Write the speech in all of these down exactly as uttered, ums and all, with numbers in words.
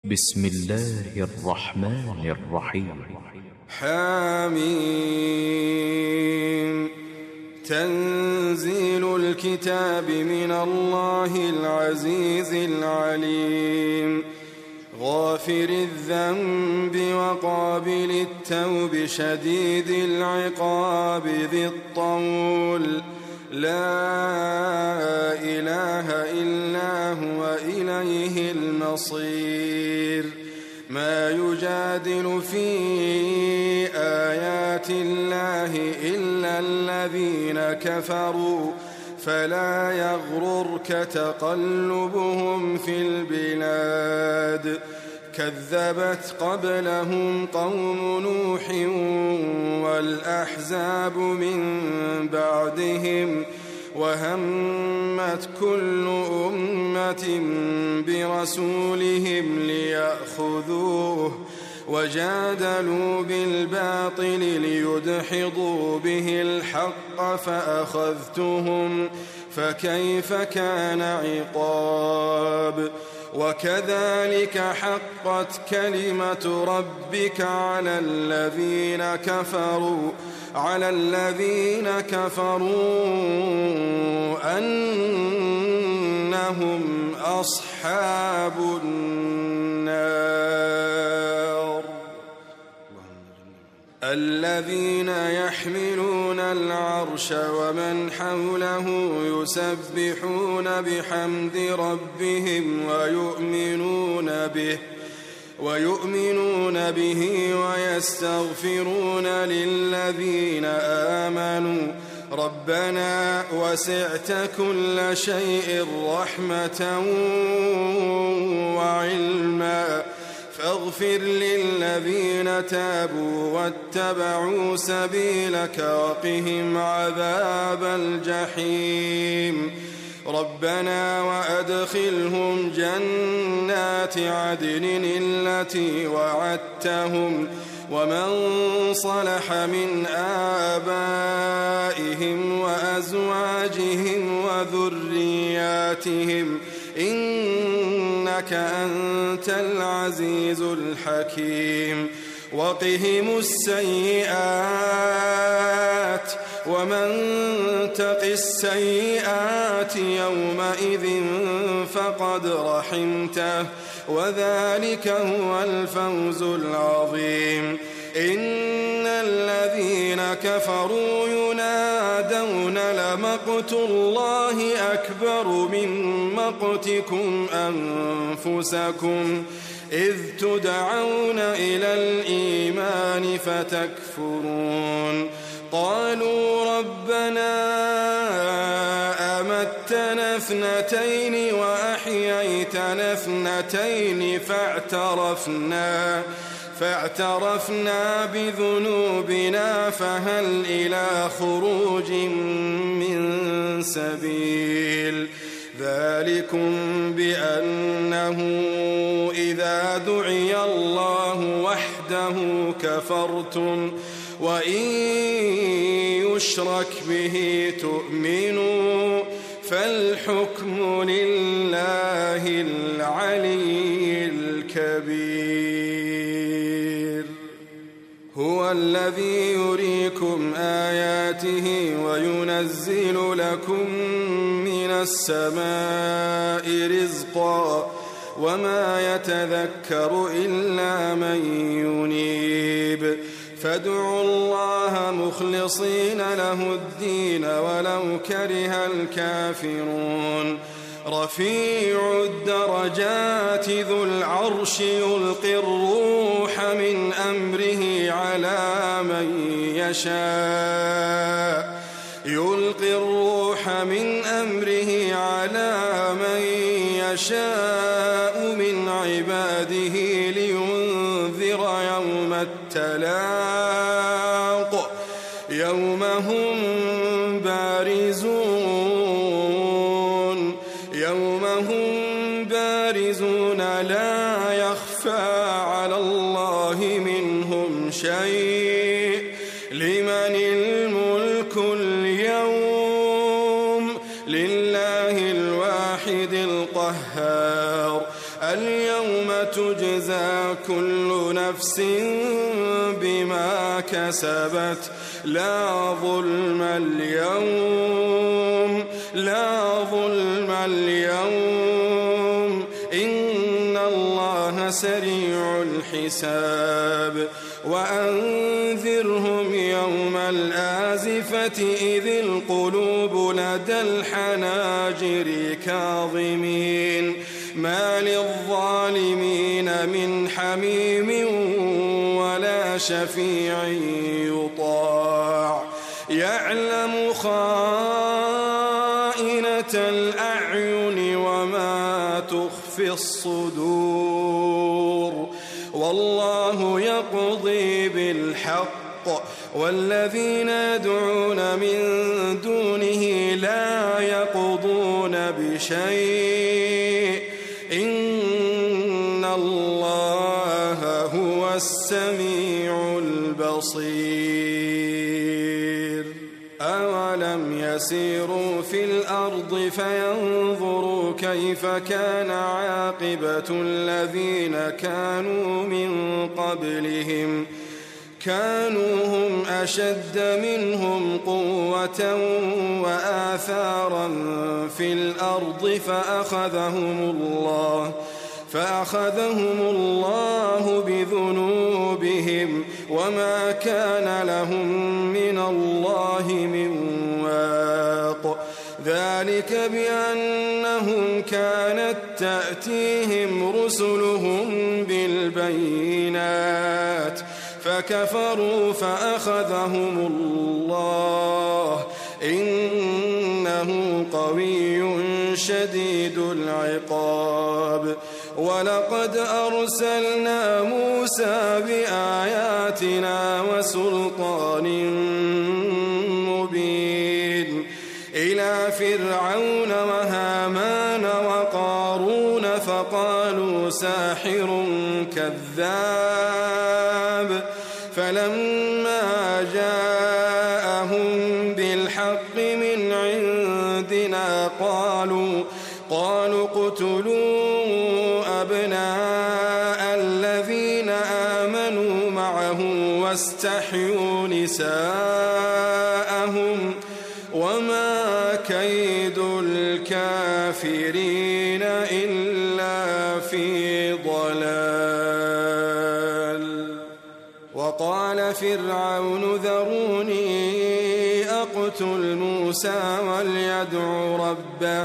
بسم الله الرحمن الرحيم. حميم. تنزيل الكتاب من الله العزيز العليم، غافر الذنب وقابل التوب شديد العقاب ذي الطول، لا إله إلا هو إليه المصير. ما يجادل في آيات الله إلا الذين كفروا، فلا يغررك تقلبهم في البلاد. كذبت قبلهم قوم نوح والأحزاب من بعدهم، وهمت كل أمة برسولهم ليأخذوه، وجادلوا بالباطل ليدحضوا به الحق فأخذتهم، فكيف كان عقاب. وكذلك حقت كلمة ربك على الذين كفروا على الذين كفروا أنهم أصحاب النار. الذين يحملون العرش ومن حوله يسبحون بحمد ربهم ويؤمنون به ويؤمنون به ويستغفرون للذين آمنوا ربنا وسعت كل شيء رحمة وعلما فاغفر للذين تابوا واتبعوا سبيلك وقهم عذاب الجحيم. ربنا وأدخلهم جنات عدن التي وعدتهم ومن صلح من آبائهم وأزواجهم وذرياتهم إنك أنت العزيز الحكيم. وقهم السيئات ومن تق السيئات يومئذ فقد رحمته وذلك هو الفوز العظيم. إن الذين كفروا ينادون لمقت الله أكبر من مقتكم أنفسكم إذ تدعون إلى الإيمان فتكفرون. قالوا ربنا أمتنا اثنتين وأحييتنا اثنتين فاعترفنا فاعترفنا بذنوبنا فهل إلى خروج من سبيل. ذلكم بأنه إذا دعي الله وحده كفرتم وإن يشرك به تؤمنوا فالحكم لله العلي الكبير. هو الذي يريكم آياته وينزل لكم من السماء رزقا وما يتذكر إلا من ينيب. فادعوا الله مخلصين له الدين ولو كره الكافرون. رفيع الدرجات ذو العرش يلقي الروح من أمره على من يشاء يلقي الروح من أمره على من يشاء من عباده لينذر يوم التلاق يوم هم بارزون يوم هم بارزون لا يخفى على الله منهم شيء. لمن الملك اليوم؟ لله الواحد القهار. اليوم تجزى كل نفس بما كسبت لا ظلم اليوم لا ظلم اليوم إن الله سريع الحساب وأنذرهم يوم الآزفة إذ القلوب لدى الحناجر كاظمين ما للظالمين من حميم ولا شفيع يطاع يعلم خائنة الأعين وما تخفي الصدور والله يقضي بالحق والذين يدعون من دونه لا يقضون بشيء إن الله هو السميع البصير أولم يسيروا في الأرض فينظروا كيف كان عاقبة الذين كانوا من قبلهم كانوا هم أشد منهم قوة وآثارا في الأرض فأخذهم الله فأخذهم الله بذنوبهم وما كان لهم من الله من واق ذلك بأنهم كانت تأتيهم رسلهم بالبينات فكفروا فأخذهم الله إنه قوي شديد العقاب ولقد أرسلنا موسى بآياتنا وسلطان مبين إلى فرعون وهامان وقارون فقالوا ساحر كذاب فلما جاءهم بالحق من عندنا قالوا قالوا اقتلوا أبناء الذين آمنوا معه واستحيوا نساءهم وما كيد الكافرين إلا في ضلال وقال فرعون ذروني أقتل موسى وليدع ربه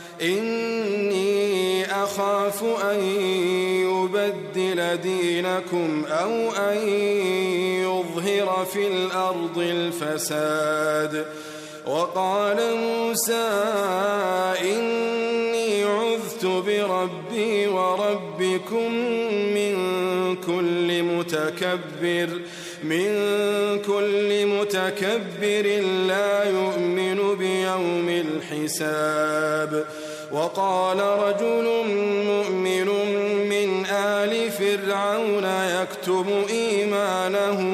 إني أخاف أن يبدل دينكم أو أن يظهر في الأرض الفساد وقال موسى إني عذت بربي وربكم من كل متكبر من كل متكبر لا يؤمن بيوم الحساب وقال رجل مؤمن من آل فرعون يكتم إيمانه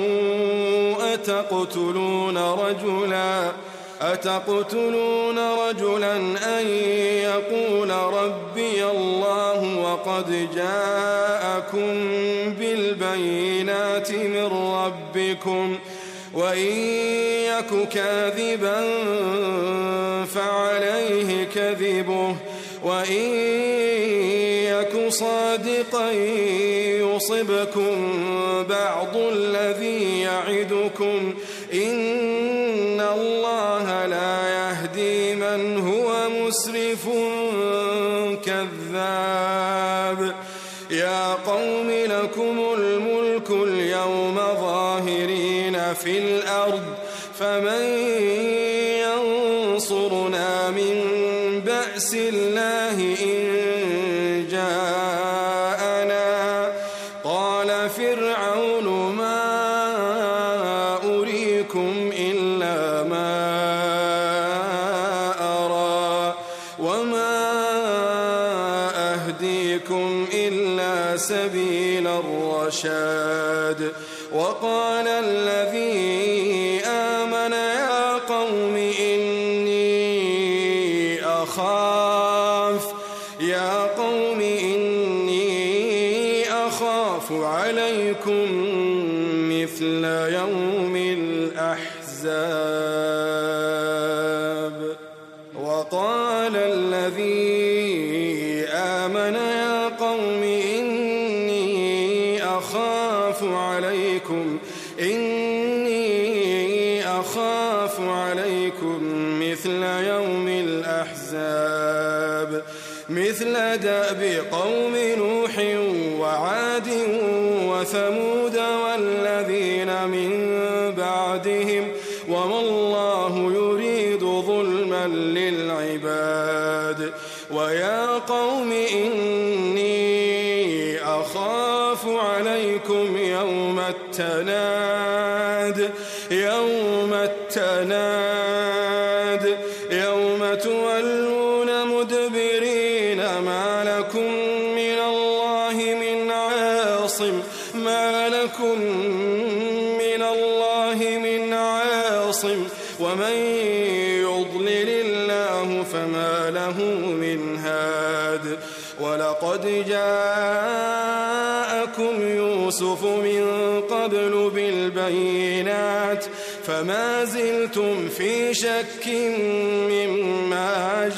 أتقتلون رجلا أتقتلون رجلا أن يقول ربي الله وقد جاءكم بالبينات من ربكم وإن يك كاذبا فعليه كذبه وإن يك صادقا يصبكم بعض الذي يعدكم إن الله لا يهدي من هو مسرف كذاب يا قوم لكم الملك اليوم ظاهرين في الأرض فمن ينصرنا من بأس الله إن جاءنا قال فرعون ما أريكم إلا ما أرى وما أهديكم إلا سبيل الرشاد وقال الذي آمن يا قوم إني أخاف يا قوم إني أخاف عليكم مثل يوم الأحزاب وقال الذي آمن يا قوم إني أخاف عليكم إني أخاف عليكم مثل يوم الأحزاب مثل دأب قوم نوح وعاد وثمود والذين من بعدهم وما الله يريد ظلما للعباد ويا قوم إني أخاف عليكم يوم التناد يوم التناد يوم تولون مدبرين ما لكم من الله من عاصم ما لكم من الله من عاصم ومن يضلل الله فما له من هاد ولقد جاءكم يوسف من قبل بالبينات فما زلتم في شك مما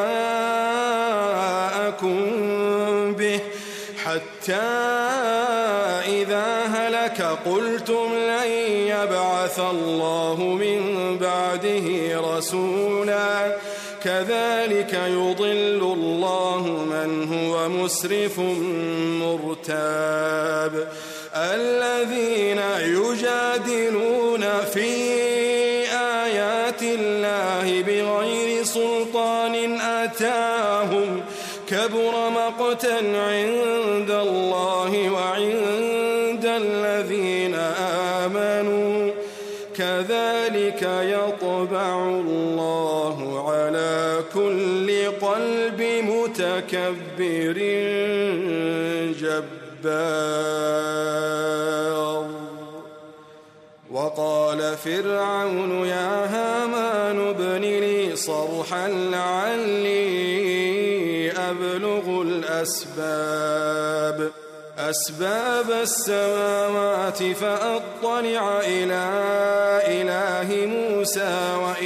جاءكم به حتى إذا هلك قلتم لن يبعث الله من بعده رسولا كذلك يضل الله من هو مسرف مرتاب الذين يجادلون في آيات الله بغير سلطان أتاهم كبر مقتا عند الله وعند الذين آمنوا كذلك يطبع الله على كل قلب متكبر جبار وقال فرعون يا هامان ابن لي صرحا لعلي أبلغ الأسباب أسباب السماوات فأطلع إلى إله موسى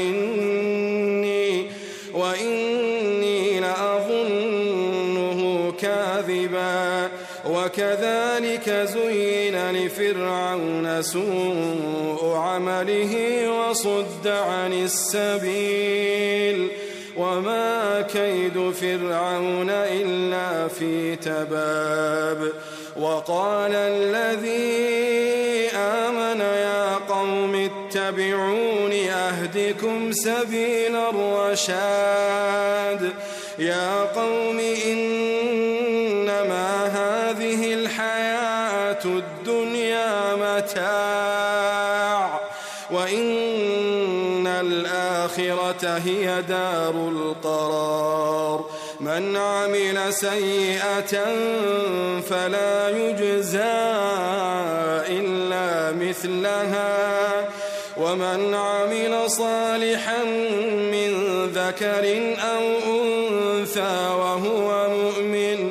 وإني وإني لأظنه كاذبا وكذلك زين لفرعون سوء عمله وصد عن السبيل وما كيد فرعون إلا في تباب وقال الذي آمن يا قوم اتبعون أهدكم سبيل الرشاد يا قوم إنما هذه الحياة الدنيا متاع وإن الآخرة هي دار القرار من عمل سيئة فلا يجزى إلا مثلها ومن عمل صالحا من ذكر أو أنثى وهو مؤمن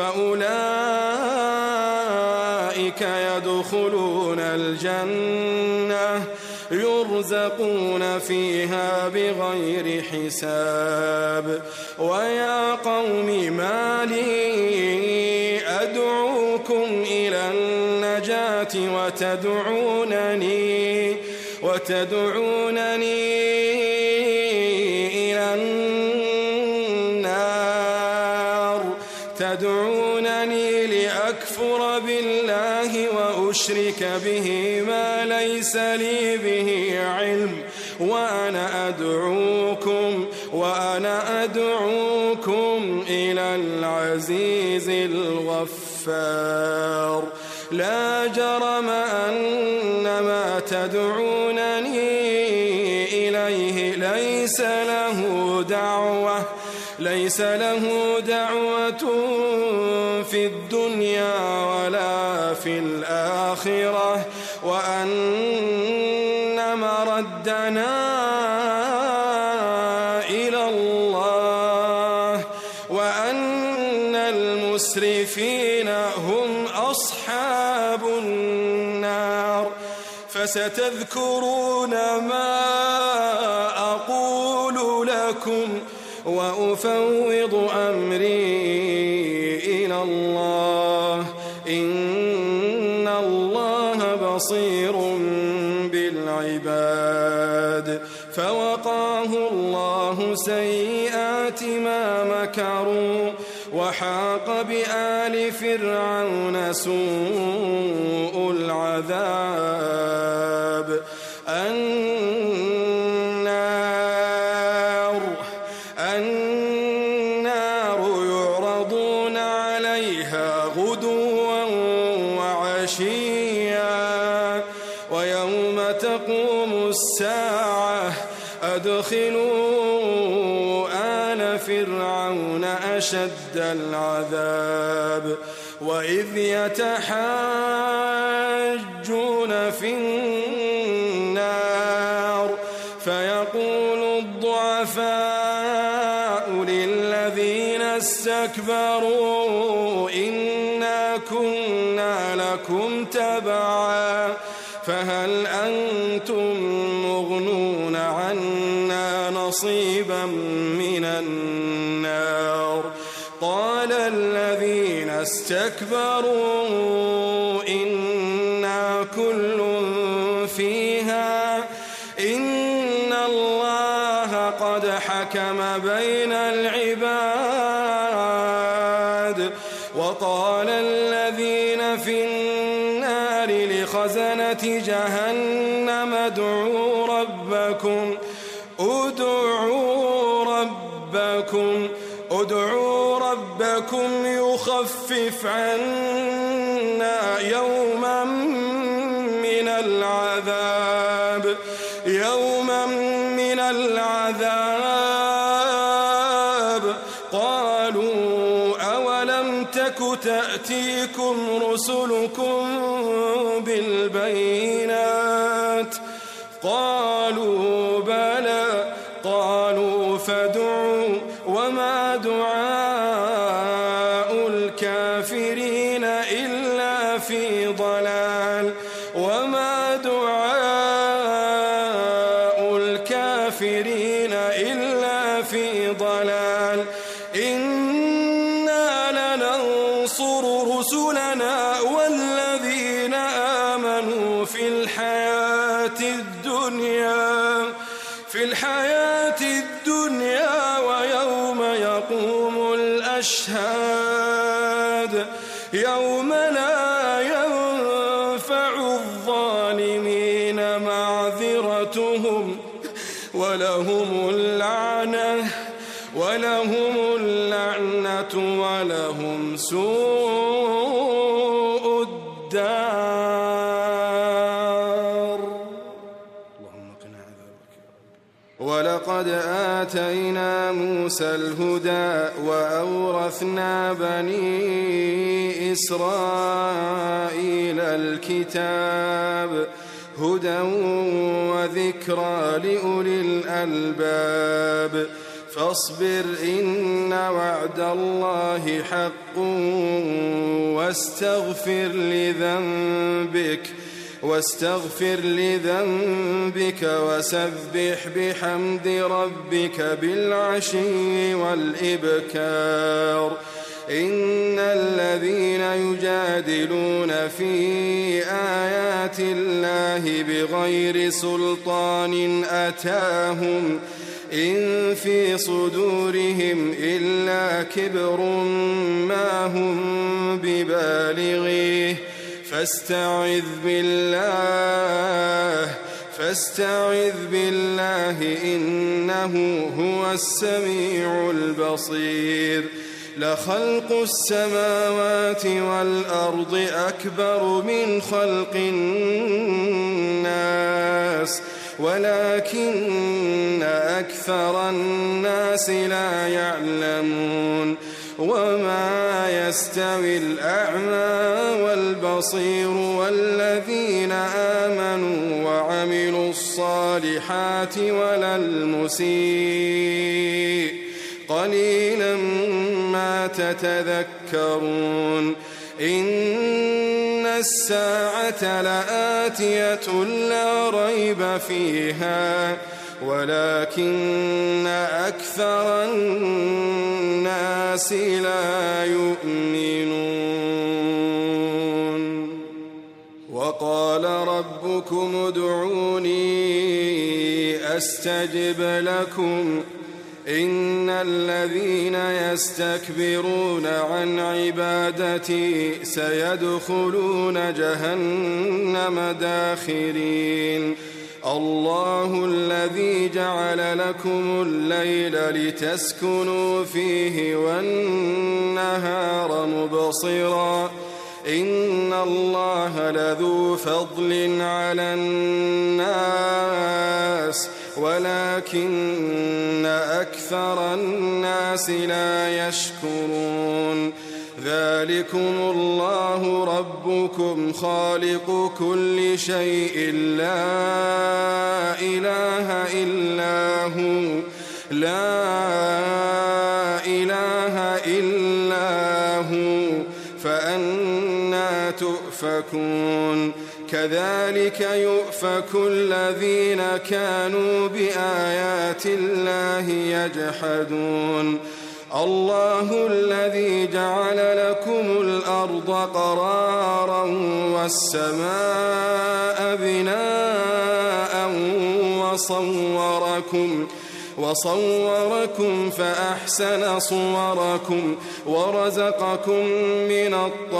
فأولئك يدخلون الجنة يرزقون فيها بغير حساب ويا قوم ما لي أدعوكم إلى النجاة وتدعونني وتدعونني إلى النار تدعونني لأكفر بالله وأشرك به ما ليس لي به علم وأنا أدعوكم وأنا أدعوكم إلى العزيز الغفار لا جرم أن ما تدعونني إليه ليس له دعوة ليس له دعوة في الدنيا ولا في الآخرة وأن مردنا إلى الله وأن المسرفين هم أصحاب أصحاب النار. فستذكرون ما أقول لكم وأفوض أمري إلى الله، إن الله بصير بالعباد. فوقاه الله سيئات ما مكروا، وحاق بآل فرعون سوء العذاب. النار النار يعرضون عليها غدوا وعشيا، ويوم تقوم الساعة أدخلوا آل فرعون أشد العذاب. وإذ يتحاجون في النار فيقول الضعفاء للذين استكبروا إنا كنا لكم تبعا فهل أنتم مغنون عنا نصيبا من النار؟ قال الذين استكبروا إنا كل فيها إن الله قد حكم بين العباد. وقال الذين في النار لخزنة جهنم ادعوا ربكم ادعوا ربكم ادعوا ربكم يخفف عنا يوما من العذاب يوما من العذاب. قالوا أولم تك تأتيكم رسلكم بالبينات؟ قالوا بلى. قالوا فادعوا وما دعاء الكافرين إلا في ضلال وما دعاء الكافرين إلا في ضلال. إنا لننصر رسلنا والذين آمنوا في الحياة الدنيا في الحياة الدنيا ويوم يقوم الأشهاد يوم لا ينفع الظالمين معذرتهم ولهم اللعنة ولهم اللعنة ولهم سوء الدار. اللهم قنا عذابك. ولقد آتينا موسى الهدى وأورثنا بني إسرائيل الكتاب هدى وذكرى لأولي الألباب. فاصبر إن وعد الله حق واستغفر لذنبك واستغفر لذنبك وسبح بحمد ربك بالعشي والإبكار. إن الذين يجادلون في آيات الله بغير سلطان أتاهم إن في صدورهم إلا كبر ما هم ببالغيه فاستعذ بالله فاستعذ بالله إنه هو السميع البصير. لخلق السماوات والأرض أكبر من خلق الناس ولكن أكثر الناس لا يعلمون. وما يستوي الأعمى والبصير والذين آمنوا وعملوا الصالحات ولا المسيء قليلا ما تتذكرون. إن الساعة لآتية لا ريب فيها ولكن أكثر الناس لا يؤمنون وقال ربكم ادعوني أستجب لكم إن الذين يستكبرون عن عبادتي سيدخلون جهنم داخرين الله الذي جعل لكم الليل لتسكنوا فيه والنهار مبصرا إن الله لذو فضل على الناس ولكن أكثر الناس لا يشكرون ذلكم الله ربكم خالق كل شيء لا إله إلا هو لا إله إلا هو فأنى تؤفكون كذلك يؤفك الذين كانوا بآيات الله يجحدون الله الذي جعل لكم الأرض قرارا والسماء بناء وصوركم وصوركم فأحسن صوركم ورزقكم من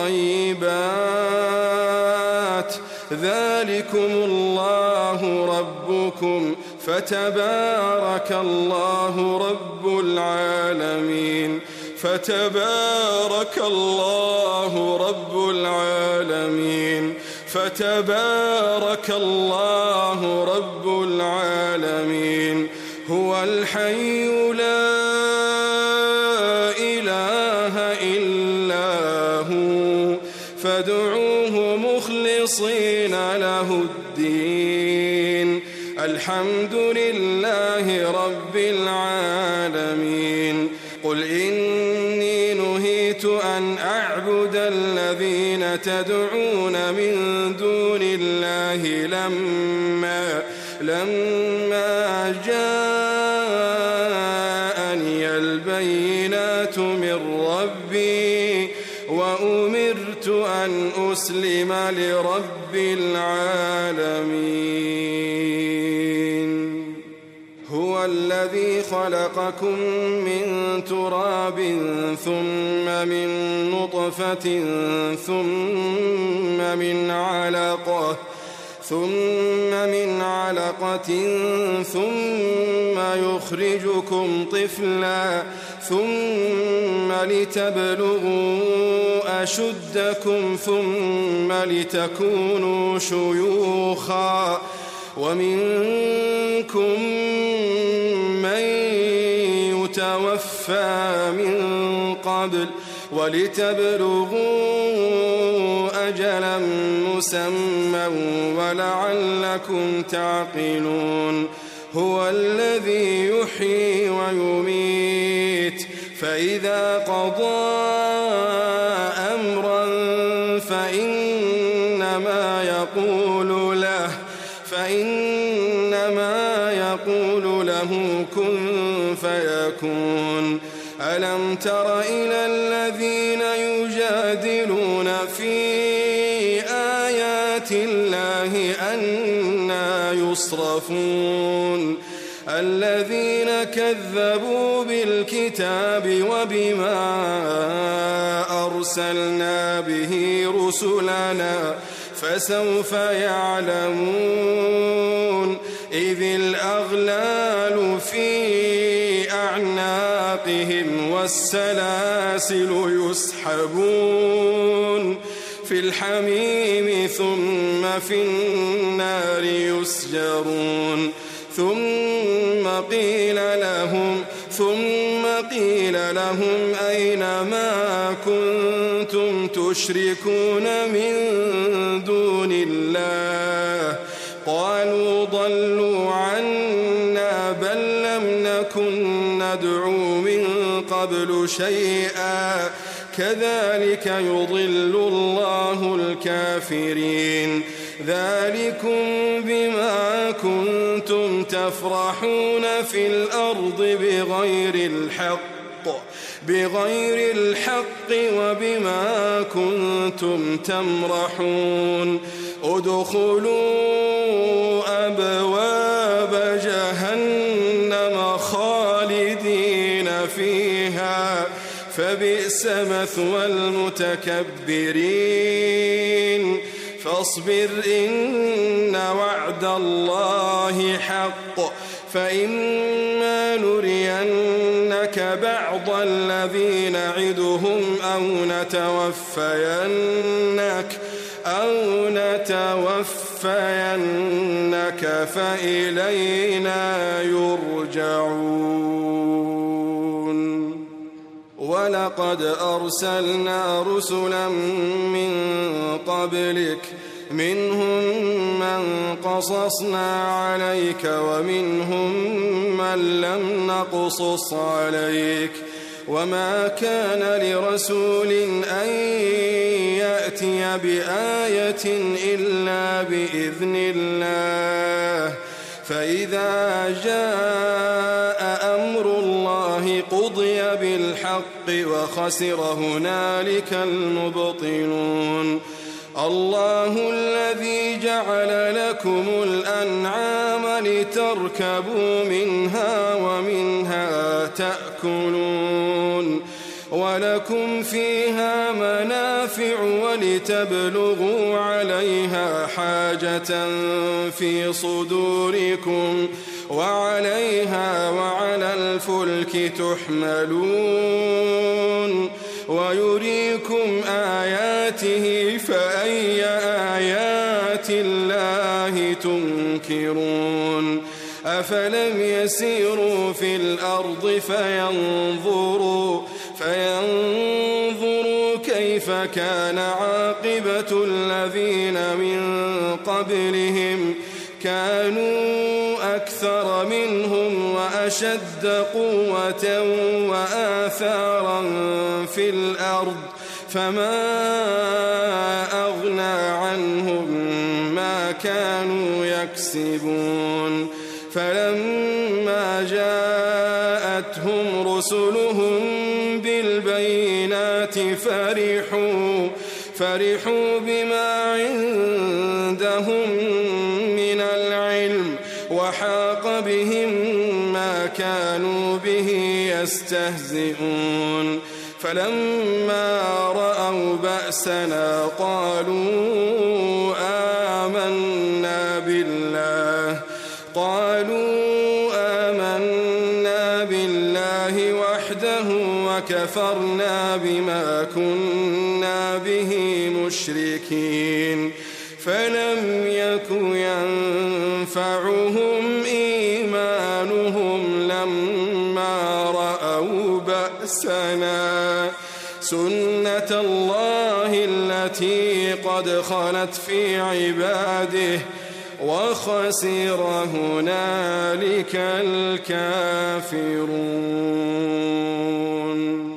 الطيبات ذلكم الله ربكم فتبارك الله رب العالمين فتبارك الله رب العالمين فتبارك الله رب العالمين هو الحي لا إله إلا هو فادعوه مخلصين له الدين الحمد لله رب العالمين قل إني نهيت أن أعبد الذين تدعون من دون الله لما لما جاءني البينات من ربي وأمرت أن أسلم لرب العالمين هو الذي خلقكم من تراب ثم من نطفة ثم من علقة ثم من علقة ثم يخرجكم طفلا ثم لتبلغوا أشدكم ثم لتكونوا شيوخا ومنكم من يتوفى من قبل ولتبلغوا أجلا مسمى ولعلكم تعقلون هو الذي يحيي ويميت فإذا قضى أمرا فإنما يقول له فإنما يقول له كن فيكون ألم تر إلى الذين يجادلون في آيات الله أنى يصرفون الذين كذبوا بالكتاب وبما أرسلنا به رسلنا فسوف يعلمون إذ الأغلال في أعناقهم والسلاسل يسحبون في الحميم ثم في النار يسجرون ثم قيل لهم ثم قيل لهم أين ما كنتم تشركون من دون الله قالوا ضلوا عنا بل لم نكن ندعو من قبل شيئا كذلك يضل الله الكافرين ذلكم بما كنتم تفرحون في الأرض بغير الحق بغير الحق وبما كنتم تمرحون ادخلوا أبواب جهنم خالدين فيها فبئس مثوى المتكبرين فاصبر إن وعد الله حق فإما نرينك بعض الذي نعدهم أو نتوفينك أو نتوفينك فإلينا يرجعون ولقد أرسلنا رسلا من قبلك منهم من قصصنا عليك ومنهم من لم نقصص عليك وما كان لرسول أن يأتي بآية إلا بإذن الله فإذا جاء أمر الله قضي بالحق وخسر هنالك المبطلون الله الذي جعل لكم الأنعام لتركبوا منها ومنها تأكلون ولكم فيها منافع ولتبلغوا عليها حاجة في صدوركم وعليها وعلى الفلك تحملون ويريكم آياته فأي آيات الله تنكرون أفلم يسيروا في الأرض فينظروا فينظروا كيف كان عاقبة الذين من قبلهم كانوا أكثر منهم وأشد قوة وآثارا في الأرض فما أغنى عنهم ما كانوا يكسبون فلما جاءتهم رسلهم بالبينات فرحوا فرحوا بما عندهم من العلم وحاق بهم ما كانوا به يستهزئون فلما رأوا بأسنا قالوا آمنا بالله قالوا آمنا بالله وحده وكفرنا بما كنا به مشركين فلم يك ينفعهم إيمانهم لما رأوا بأسنا سنة الله التي قد خلت في عباده وخسر هنالك الكافرون.